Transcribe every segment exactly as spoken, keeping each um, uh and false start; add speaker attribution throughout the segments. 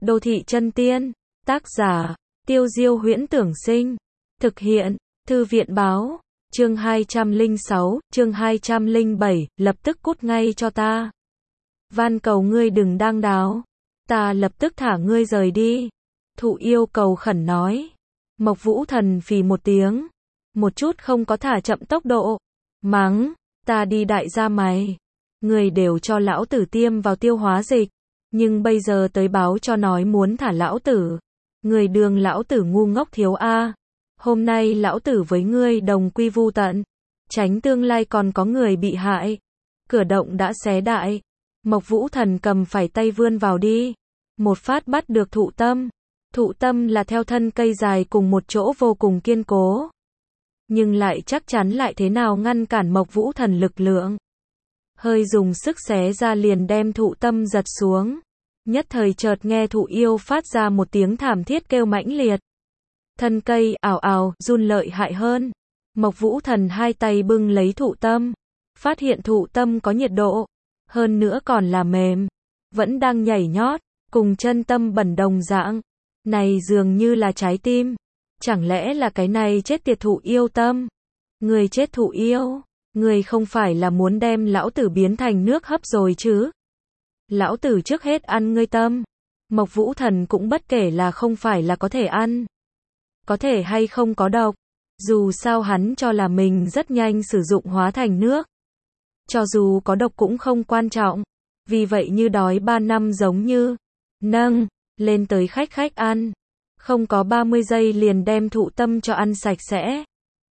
Speaker 1: Đô thị chân tiên, tác giả, Tiêu Diêu Huyễn Tưởng Sinh, thực hiện, Thư viện báo, chương hai trăm lẻ sáu, chương hai trăm lẻ bảy, lập tức cút ngay cho ta. Van cầu ngươi đừng đăng đáo, ta lập tức thả ngươi rời đi. Thụ yêu cầu khẩn nói. Mộc Vũ Thần phì một tiếng, một chút không có thả chậm tốc độ, mắng, ta đi đại gia mày. Người đều cho lão tử tiêm vào tiêu hóa dịch, nhưng bây giờ tới báo cho nói muốn thả lão tử. Người đường lão tử ngu ngốc thiếu a. Hôm nay lão tử với ngươi đồng quy vu tận, tránh tương lai còn có người bị hại. Cửa động đã xé đại, Mộc Vũ Thần cầm phải tay vươn vào đi, một phát bắt được thụ tâm. Thụ tâm là theo thân cây dài cùng một chỗ vô cùng kiên cố, nhưng lại chắc chắn lại thế nào ngăn cản Mộc Vũ Thần lực lượng. Hơi dùng sức xé ra liền đem thụ tâm giật xuống. Nhất thời chợt nghe thụ yêu phát ra một tiếng thảm thiết kêu mãnh liệt. Thân cây ào ào run lợi hại hơn. Mộc Vũ Thần hai tay bưng lấy thụ tâm, phát hiện thụ tâm có nhiệt độ, hơn nữa còn là mềm, vẫn đang nhảy nhót, cùng chân tâm bẩn đồng dạng. Này dường như là trái tim. Chẳng lẽ là cái này chết tiệt thụ yêu tâm? Người chết thụ yêu, người không phải là muốn đem lão tử biến thành nước hấp rồi chứ? Lão tử trước hết ăn ngươi tâm. Mộc Vũ Thần cũng bất kể là không phải là có thể ăn, có thể hay không có độc. Dù sao hắn cho là mình rất nhanh sử dụng hóa thành nước. Cho dù có độc cũng không quan trọng. Vì vậy như đói ba năm giống như nâng lên tới khách khách ăn. Không có ba mươi giây liền đem thụ tâm cho ăn sạch sẽ.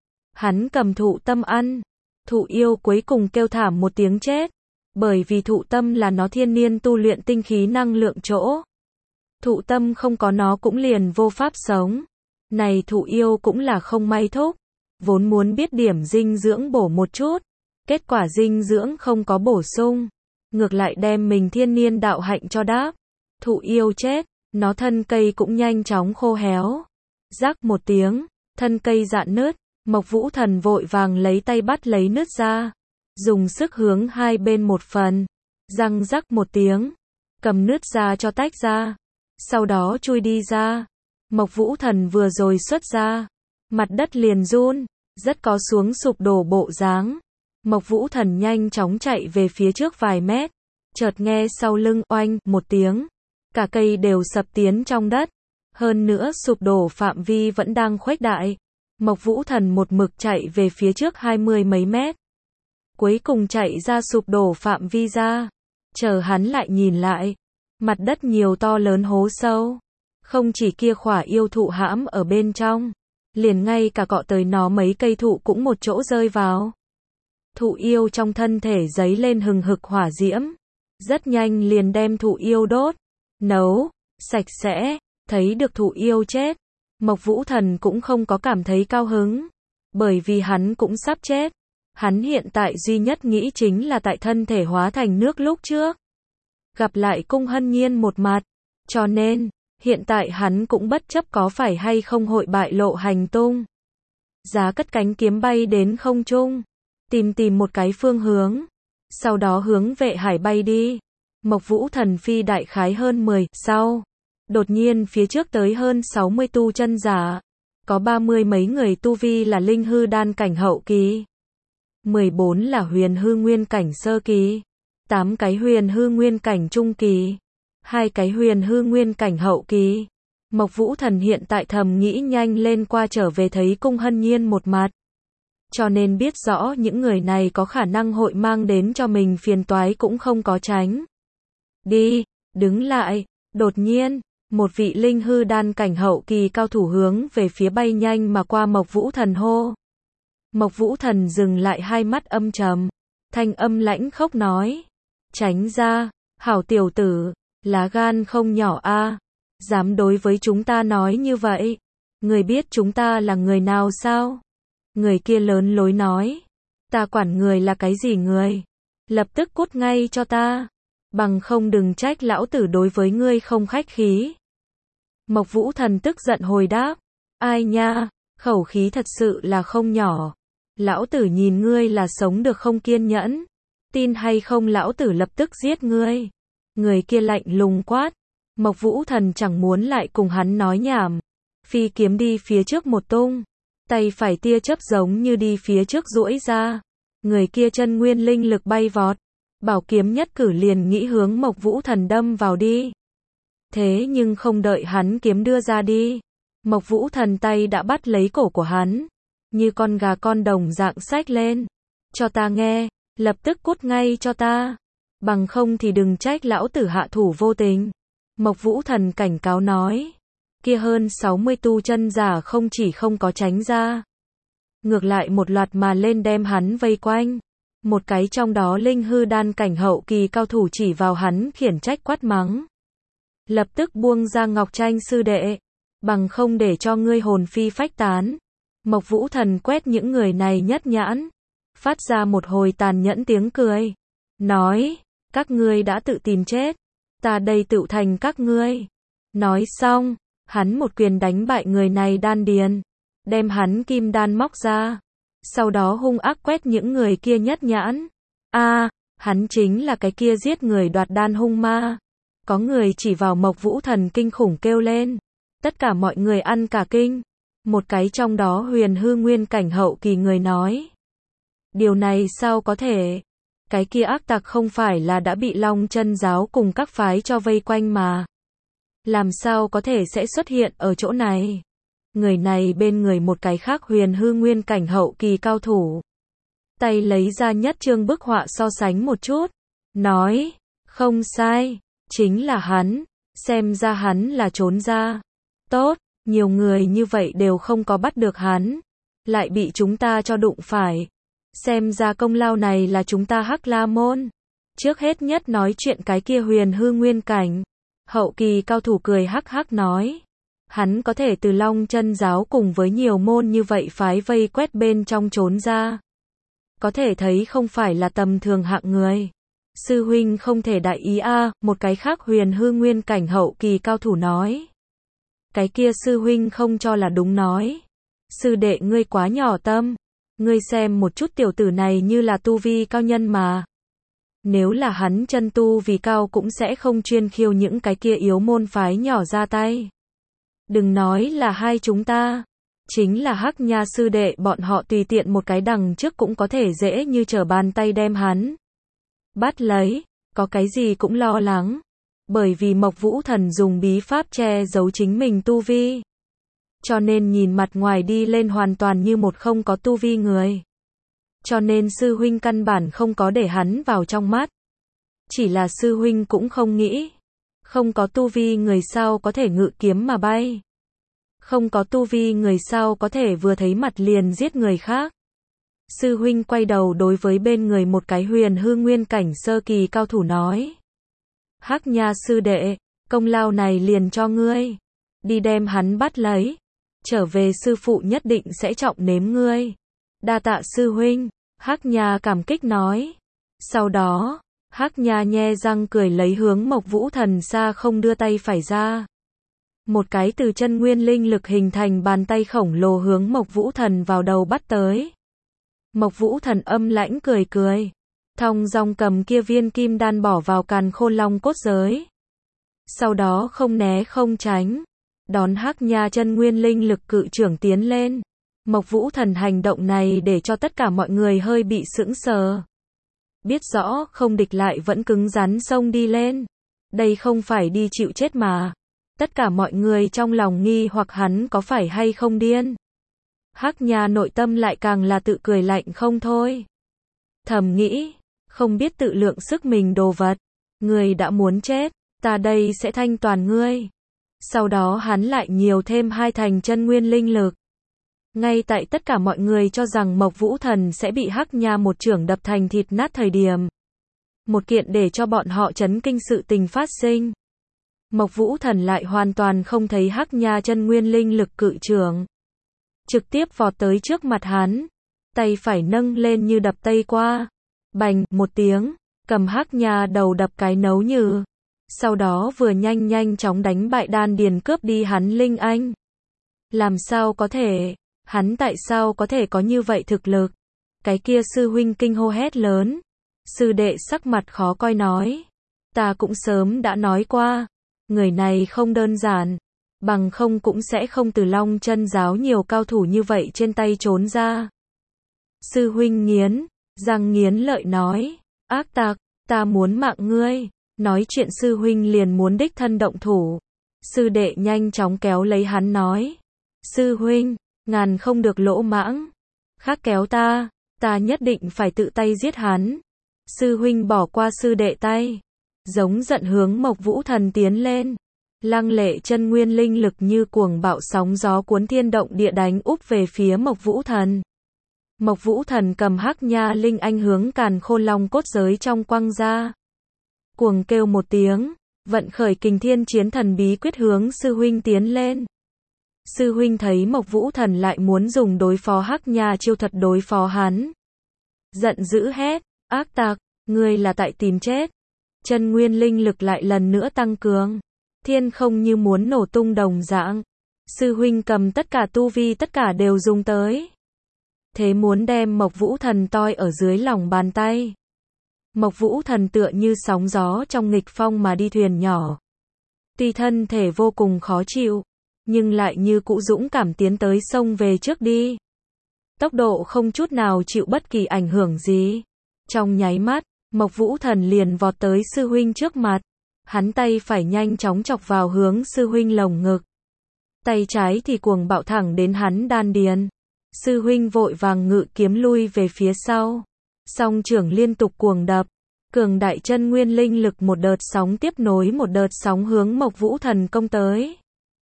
Speaker 1: Hắn cầm thụ tâm ăn. Thụ yêu cuối cùng kêu thảm một tiếng chết. Bởi vì thụ tâm là nó thiên niên tu luyện tinh khí năng lượng chỗ. Thụ tâm không có nó cũng liền vô pháp sống. Này thụ yêu cũng là không may thúc. Vốn muốn biết điểm dinh dưỡng bổ một chút. Kết quả dinh dưỡng không có bổ sung. Ngược lại đem mình thiên niên đạo hạnh cho đáp. Thụ yêu chết. Nó thân cây cũng nhanh chóng khô héo. Rắc một tiếng, thân cây rạn nứt. Mộc Vũ Thần vội vàng lấy tay bắt lấy nứt ra, dùng sức hướng hai bên một phần, răng rắc một tiếng, cầm nứt ra cho tách ra, sau đó chui đi ra. Mộc Vũ Thần vừa rồi xuất ra, mặt đất liền run, rất có xuống sụp đổ bộ dáng. Mộc Vũ Thần nhanh chóng chạy về phía trước vài mét, chợt nghe sau lưng oanh một tiếng, cả cây đều sập tiến trong đất, hơn nữa sụp đổ phạm vi vẫn đang khuếch đại. Mộc Vũ Thần một mực chạy về phía trước hai mươi mấy mét, cuối cùng chạy ra sụp đổ phạm vi ra. Chờ hắn lại nhìn lại, mặt đất nhiều to lớn hố sâu, không chỉ kia khỏa yêu thụ hãm ở bên trong, liền ngay cả cọ tới nó mấy cây thụ cũng một chỗ rơi vào. Thụ yêu trong thân thể giấy lên hừng hực hỏa diễm, rất nhanh liền đem thụ yêu đốt, nấu sạch sẽ. Thấy được thụ yêu chết, Mộc Vũ Thần cũng không có cảm thấy cao hứng, bởi vì hắn cũng sắp chết. Hắn hiện tại duy nhất nghĩ chính là tại thân thể hóa thành nước lúc trước, gặp lại Cung Hân Nhiên một mặt, cho nên, hiện tại hắn cũng bất chấp có phải hay không hội bại lộ hành tung. Giá cất cánh kiếm bay đến không trung, tìm tìm một cái phương hướng, sau đó hướng Vệ Hải bay đi. Mộc Vũ Thần phi đại khái hơn mười, sau. Đột nhiên phía trước tới hơn sáu mươi tu chân giả, có ba mươi mấy người tu vi là linh hư đan cảnh hậu kỳ, mười bốn là huyền hư nguyên cảnh sơ kỳ, tám cái huyền hư nguyên cảnh trung kỳ, hai cái huyền hư nguyên cảnh hậu kỳ. Mộc Vũ Thần hiện tại thầm nghĩ nhanh lên qua trở về thấy Cung Hân Nhiên một mặt, cho nên biết rõ những người này có khả năng hội mang đến cho mình phiền toái cũng không có tránh. Đi, đứng lại. Đột nhiên, một vị linh hư đan cảnh hậu kỳ cao thủ hướng về phía bay nhanh mà qua Mộc Vũ Thần hô. Mộc Vũ Thần dừng lại, hai mắt âm trầm, thanh âm lãnh khốc nói, tránh ra, hảo tiểu tử, lá gan không nhỏ a, dám đối với chúng ta nói như vậy. Người biết chúng ta là người nào sao? Người kia lớn lối nói, ta quản người là cái gì người, lập tức cút ngay cho ta, bằng không đừng trách lão tử đối với ngươi không khách khí. Mộc Vũ Thần tức giận hồi đáp, ai nha, khẩu khí thật sự là không nhỏ. Lão tử nhìn ngươi là sống được không kiên nhẫn, tin hay không lão tử lập tức giết ngươi. Người kia lạnh lùng quát, Mộc Vũ Thần chẳng muốn lại cùng hắn nói nhảm. Phi kiếm đi phía trước một tung. Tay phải tia chớp giống như đi phía trước duỗi ra. Người kia chân nguyên linh lực bay vọt. Bảo kiếm nhất cử liền nghĩ hướng Mộc Vũ Thần đâm vào đi. Thế nhưng không đợi hắn kiếm đưa ra đi. Mộc Vũ Thần tay đã bắt lấy cổ của hắn. Như con gà con đồng dạng xách lên. Cho ta nghe, lập tức cút ngay cho ta. Bằng không thì đừng trách lão tử hạ thủ vô tình. Mộc Vũ Thần cảnh cáo nói. Kia hơn sáu mươi tu chân giả không chỉ không có tránh ra. Ngược lại một loạt mà lên đem hắn vây quanh. Một cái trong đó linh hư đan cảnh hậu kỳ cao thủ chỉ vào hắn khiển trách quát mắng. Lập tức buông ra Ngọc Tranh sư đệ. Bằng không để cho ngươi hồn phi phách tán. Mộc Vũ Thần quét những người này nhất nhãn. Phát ra một hồi tàn nhẫn tiếng cười. Nói, các ngươi đã tự tìm chết. Ta đây tựu thành các ngươi. Nói xong, hắn một quyền đánh bại người này đan điền. Đem hắn kim đan móc ra. Sau đó hung ác quét những người kia nhất nhãn. a à, hắn chính là cái kia giết người đoạt đan hung ma. Có người chỉ vào Mộc Vũ Thần kinh khủng kêu lên. Tất cả mọi người ăn cả kinh. Một cái trong đó huyền hư nguyên cảnh hậu kỳ người nói. Điều này sao có thể? Cái kia ác tặc không phải là đã bị Long Chân giáo cùng các phái cho vây quanh mà. Làm sao có thể sẽ xuất hiện ở chỗ này? Người này bên người một cái khác huyền hư nguyên cảnh hậu kỳ cao thủ. Tay lấy ra nhất chương bức họa so sánh một chút. Nói, không sai, chính là hắn. Xem ra hắn là trốn ra. Tốt, nhiều người như vậy đều không có bắt được hắn. Lại bị chúng ta cho đụng phải. Xem ra công lao này là chúng ta Hắc La Môn. Trước hết nhất nói chuyện cái kia huyền hư nguyên cảnh. Hậu kỳ cao thủ cười hắc hắc nói. Hắn có thể từ Long Chân giáo cùng với nhiều môn như vậy phái vây quét bên trong trốn ra. Có thể thấy không phải là tầm thường hạng người. Sư huynh không thể đại ý a, à, một cái khác huyền hư nguyên cảnh hậu kỳ cao thủ nói. Cái kia sư huynh không cho là đúng nói. Sư đệ ngươi quá nhỏ tâm. Ngươi xem một chút tiểu tử này như là tu vi cao nhân mà. Nếu là hắn chân tu vì cao cũng sẽ không chuyên khiêu những cái kia yếu môn phái nhỏ ra tay. Đừng nói là hai chúng ta. Chính là Hắc Nha sư đệ bọn họ tùy tiện một cái đằng trước cũng có thể dễ như trở bàn tay đem hắn bắt lấy. Có cái gì cũng lo lắng. Bởi vì Mộc Vũ Thần dùng bí pháp che giấu chính mình tu vi. Cho nên nhìn mặt ngoài đi lên hoàn toàn như một không có tu vi người. Cho nên sư huynh căn bản không có để hắn vào trong mắt. Chỉ là sư huynh cũng không nghĩ. Không có tu vi người sao có thể ngự kiếm mà bay. Không có tu vi người sao có thể vừa thấy mặt liền giết người khác. Sư huynh quay đầu đối với bên người một cái huyền hư nguyên cảnh sơ kỳ cao thủ nói. Hắc Nha sư đệ, công lao này liền cho ngươi. Đi đem hắn bắt lấy. Trở về sư phụ nhất định sẽ trọng nếm ngươi. Đa tạ sư huynh, Hắc Nha cảm kích nói. Sau đó, Hắc Nha nhe răng cười lấy hướng Mộc Vũ Thần xa không đưa tay phải ra. Một cái từ chân nguyên linh lực hình thành bàn tay khổng lồ hướng Mộc Vũ Thần vào đầu bắt tới. Mộc Vũ Thần âm lãnh cười cười. Thong dong cầm kia viên kim đan bỏ vào càn khôn long cốt giới. Sau đó không né không tránh. Đón Hắc Nha chân nguyên linh lực cự trưởng tiến lên. Mộc Vũ Thần hành động này để cho tất cả mọi người hơi bị sững sờ. Biết rõ không địch lại vẫn cứng rắn xông đi lên. Đây không phải đi chịu chết mà. Tất cả mọi người trong lòng nghi hoặc hắn có phải hay không điên. Hắc Nha nội tâm lại càng là tự cười lạnh không thôi. Thầm nghĩ, không biết tự lượng sức mình đồ vật. Ngươi đã muốn chết, ta đây sẽ thanh toàn ngươi. Sau đó hắn lại nhiều thêm hai thành chân nguyên linh lực. Ngay tại tất cả mọi người cho rằng Mộc Vũ Thần sẽ bị Hắc Nha một chưởng đập thành thịt nát thời điểm. Một kiện để cho bọn họ chấn kinh sự tình phát sinh. Mộc Vũ Thần lại hoàn toàn không thấy Hắc Nha chân nguyên linh lực cự chưởng. Trực tiếp vọt tới trước mặt hắn. Tay phải nâng lên như đập tây qua. Bành, một tiếng, cầm Hắc Nha đầu đập cái nấu nhừ. Sau đó vừa nhanh nhanh chóng đánh bại đan điền cướp đi hắn linh anh. Làm sao có thể? Hắn tại sao có thể có như vậy thực lực? Cái kia sư huynh kinh hô hét lớn. Sư đệ sắc mặt khó coi nói. Ta cũng sớm đã nói qua. người này không đơn giản, bằng không cũng sẽ không từ Long Chân giáo nhiều cao thủ như vậy trên tay trốn ra. Sư huynh nghiến, răng nghiến lợi nói, ác tặc, ta muốn mạng ngươi. Nói chuyện sư huynh liền muốn đích thân động thủ. Sư đệ nhanh chóng kéo lấy hắn nói, sư huynh, ngàn không được lỗ mãng, khác kéo ta, ta nhất định phải tự tay giết hắn. Sư huynh bỏ qua sư đệ tay, giống giận hướng Mộc Vũ Thần tiến lên. Lăng lệ chân nguyên linh lực như cuồng bạo sóng gió cuốn thiên động địa đánh úp về phía Mộc Vũ Thần. Mộc Vũ Thần cầm hắc nha linh anh hướng Càn Khôn Long cốt giới trong quăng ra. Cuồng kêu một tiếng, vận khởi kình thiên chiến thần bí quyết hướng sư huynh tiến lên. Sư huynh thấy Mộc Vũ Thần lại muốn dùng đối phó hắc nha chiêu thuật đối phó hắn. Giận dữ hét, ác tặc, ngươi là tại tìm chết. Chân nguyên linh lực lại lần nữa tăng cường. Thiên không như muốn nổ tung đồng dạng. Sư huynh cầm tất cả tu vi tất cả đều dùng tới. Thế muốn đem Mộc Vũ Thần toi ở dưới lòng bàn tay. Mộc Vũ Thần tựa như sóng gió trong nghịch phong mà đi thuyền nhỏ. Tuy thân thể vô cùng khó chịu, nhưng lại như cũ dũng cảm tiến tới sông về trước đi. Tốc độ không chút nào chịu bất kỳ ảnh hưởng gì. Trong nháy mắt, Mộc Vũ Thần liền vọt tới sư huynh trước mặt. Hắn tay phải nhanh chóng chọc vào hướng sư huynh lồng ngực. Tay trái thì cuồng bạo thẳng đến hắn đan điền. Sư huynh vội vàng ngự kiếm lui về phía sau. Song trưởng liên tục cuồng đập. Cường đại chân nguyên linh lực một đợt sóng tiếp nối một đợt sóng hướng Mộc Vũ Thần công tới.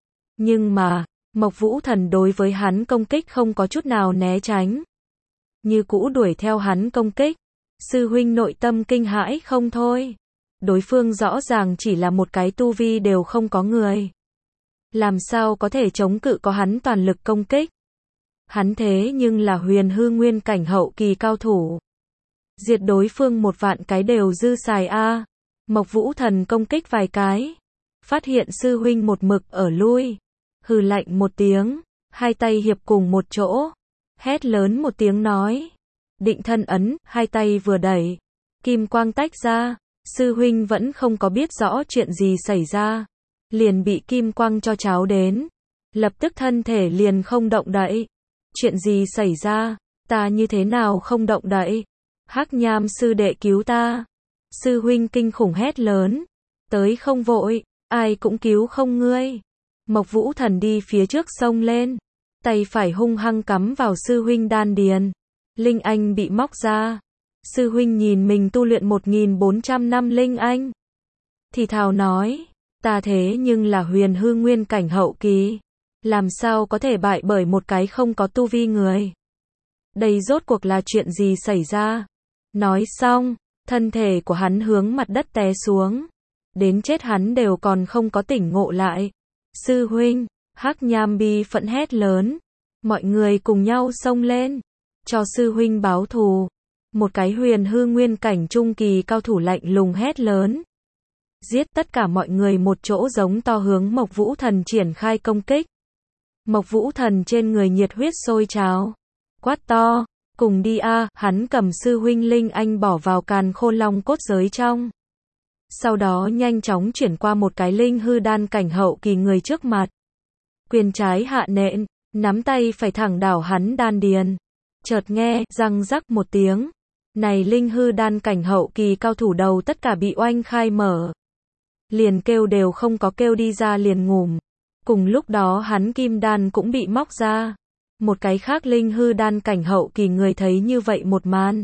Speaker 1: Nhưng mà, Mộc Vũ Thần đối với hắn công kích không có chút nào né tránh. Như cũ đuổi theo hắn công kích. Sư huynh nội tâm kinh hãi không thôi. Đối phương rõ ràng chỉ là một cái tu vi đều không có người. Làm sao có thể chống cự có hắn toàn lực công kích. Hắn thế nhưng là huyền hư nguyên cảnh hậu kỳ cao thủ. Diệt đối phương một vạn cái đều dư xài a. Mộc Vũ Thần công kích vài cái. Phát hiện sư huynh một mực ở lui. Hừ lạnh một tiếng. Hai tay hiệp cùng một chỗ. Hét lớn một tiếng nói. Định thân ấn, hai tay vừa đẩy. Kim quang tách ra. Sư huynh vẫn không có biết rõ chuyện gì xảy ra. Liền bị kim quang cho cháo đến. Lập tức thân thể liền không động đậy. Chuyện gì xảy ra? Ta như thế nào không động đậy? Hắc Nham sư đệ cứu ta. Sư huynh kinh khủng hét lớn. Tới không vội, ai cũng cứu không ngươi. Mộc Vũ Thần đi phía trước xông lên. Tay phải hung hăng cắm vào sư huynh đan điền. Linh anh bị móc ra. Sư huynh nhìn mình tu luyện một nghìn bốn trăm năm linh anh. Thì thào nói. Ta thế nhưng là huyền hư nguyên cảnh hậu kỳ. Làm sao có thể bại bởi một cái không có tu vi người. Đây rốt cuộc là chuyện gì xảy ra? Nói xong, thân thể của hắn hướng mặt đất té xuống. Đến chết hắn đều còn không có tỉnh ngộ lại. Sư huynh, Hắc Nham bi phẫn hét lớn. Mọi người cùng nhau xông lên. Cho sư huynh báo thù. Một cái huyền hư nguyên cảnh trung kỳ cao thủ lạnh lùng hét lớn. Giết tất cả mọi người một chỗ giống to hướng Mộc Vũ Thần triển khai công kích. Mộc Vũ Thần trên người nhiệt huyết sôi trào. Quát to, cùng đi a, hắn cầm sư huynh linh anh bỏ vào Càn Khôn Long cốt giới trong. Sau đó nhanh chóng chuyển qua một cái linh hư đan cảnh hậu kỳ người trước mặt. Quyền trái hạ nện, nắm tay phải thẳng đảo hắn đan điền. Chợt nghe, răng rắc một tiếng. Này linh hư đan cảnh hậu kỳ cao thủ đầu tất cả bị oanh khai mở. Liền kêu đều không có kêu đi ra liền ngủm. Cùng lúc đó hắn kim đan cũng bị móc ra. Một cái khác linh hư đan cảnh hậu kỳ người thấy như vậy một màn.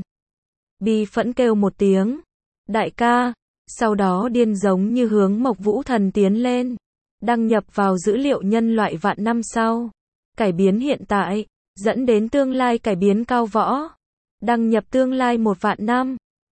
Speaker 1: Bi phẫn kêu một tiếng. Đại ca. Sau đó điên giống như hướng Mộc Vũ Thần tiến lên. Đăng nhập vào dữ liệu nhân loại vạn năm sau. Cải biến hiện tại. Dẫn đến tương lai cải biến cao võ. Đăng nhập tương lai một vạn năm.